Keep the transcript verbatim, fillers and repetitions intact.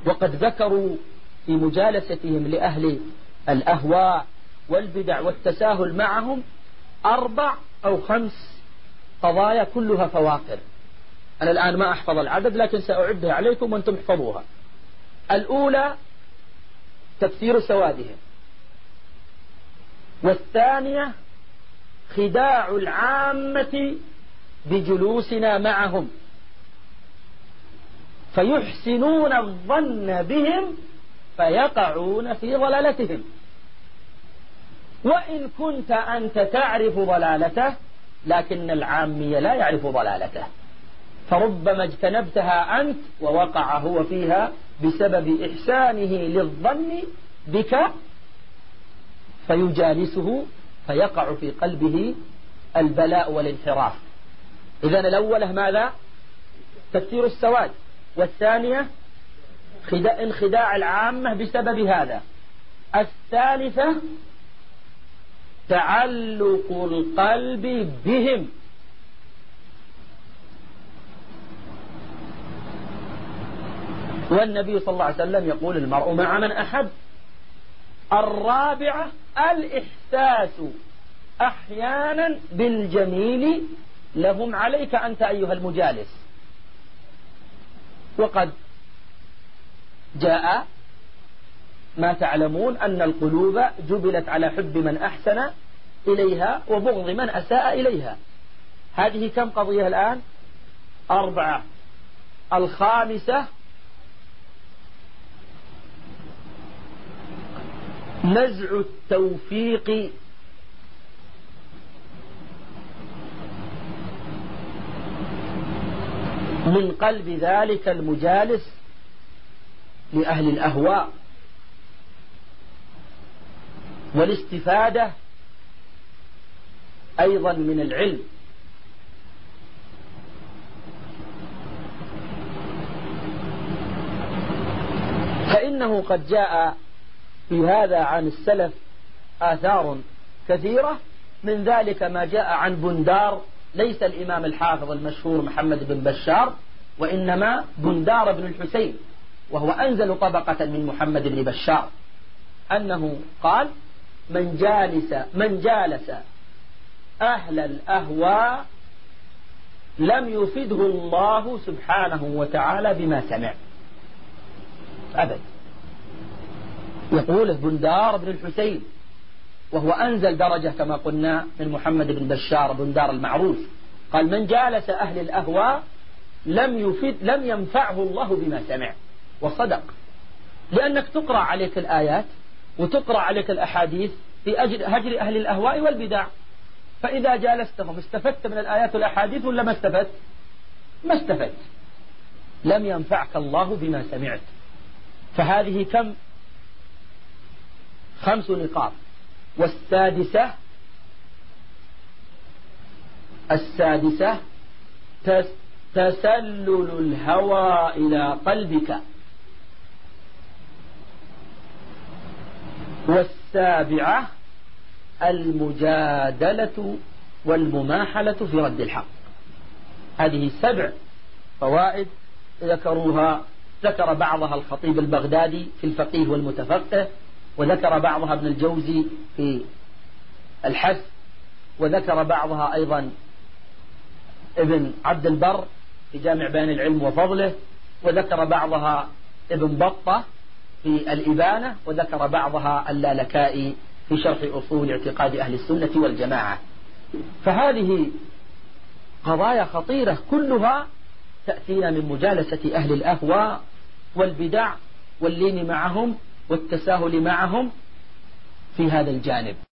وقد ذكروا في مجالستهم لأهل الأهواء والبدع والتساهل معهم أربع أو خمس قضايا كلها فواقر. أنا الآن ما أحفظ العدد لكن سأعدها عليكم وأنتم احفظوها. الأولى تكثير سوادهم، والثانية خداع العامة بجلوسنا معهم فيحسنون الظن بهم فيقعون في ضلالتهم، وإن كنت أنت تعرف ضلالته لكن العامي لا يعرف ضلالته، فربما اجتنبتها أنت ووقع هو فيها بسبب إحسانه للظن بك فيجالسه فيقع في قلبه البلاء والانحراف. إذن الأولى ماذا؟ تكثير السواد، والثانية انخداع العامة بسبب هذا، الثالثة تعلق القلب بهم، والنبي صلى الله عليه وسلم يقول المرء مع من أحب. الرابعة الإحساس أحيانا بالجميل لهم عليك أنت أيها المجالس، وقد جاء ما تعلمون أن القلوب جبلت على حب من أحسن إليها وبغض من أساء إليها. هذه كم قضية الآن؟ أربعة. الخامسة نزع التوفيق من قلب ذلك المجالس لأهل الأهواء، والاستفادة أيضا من العلم. فإنه قد جاء في هذا عن السلف آثار كثيرة، من ذلك ما جاء عن بندار، ليس الإمام الحافظ المشهور محمد بن بشار، وإنما بندار بن الحسين، وهو أنزل طبقة من محمد بن بشار، أنه قال: من جالس من جالس أهل الأهواء لم يفده الله سبحانه وتعالى بما سمع أبدا. يقول بندار بن الحسين، وهو أنزل درجة كما قلنا من محمد بن بشار بندار المعروف، قال: من جالس أهل الأهواء لم يفد لم ينفعه الله بما سمع. وصدق، لأنك تقرأ عليك الآيات وتقرأ عليك الأحاديث في أجل هجر أهل الأهواء والبدع، فإذا جالستهم استفدت من الآيات والأحاديث ولا ما استفدت؟ ما استفدت، لم ينفعك الله بما سمعت. فهذه كم؟ خمس نقاط. والسادسة السادسة تسلل الهوى إلى قلبك. والسابعة المجادلة والمماحلة في رد الحق. هذه سبع فوائد ذكروها، ذكر بعضها الخطيب البغدادي في الفقيه والمتفقه، وذكر بعضها ابن الجوزي في الحث، وذكر بعضها أيضا ابن عبد البر في جامع بيان العلم وفضله، وذكر بعضها ابن بطة في الإبانة، وذكر بعضها اللالكائي في شرح أصول اعتقاد أهل السنة والجماعة. فهذه قضايا خطيرة كلها تأتينا من مجالسة أهل الأهواء والبدع واللين معهم والتساهل معهم في هذا الجانب.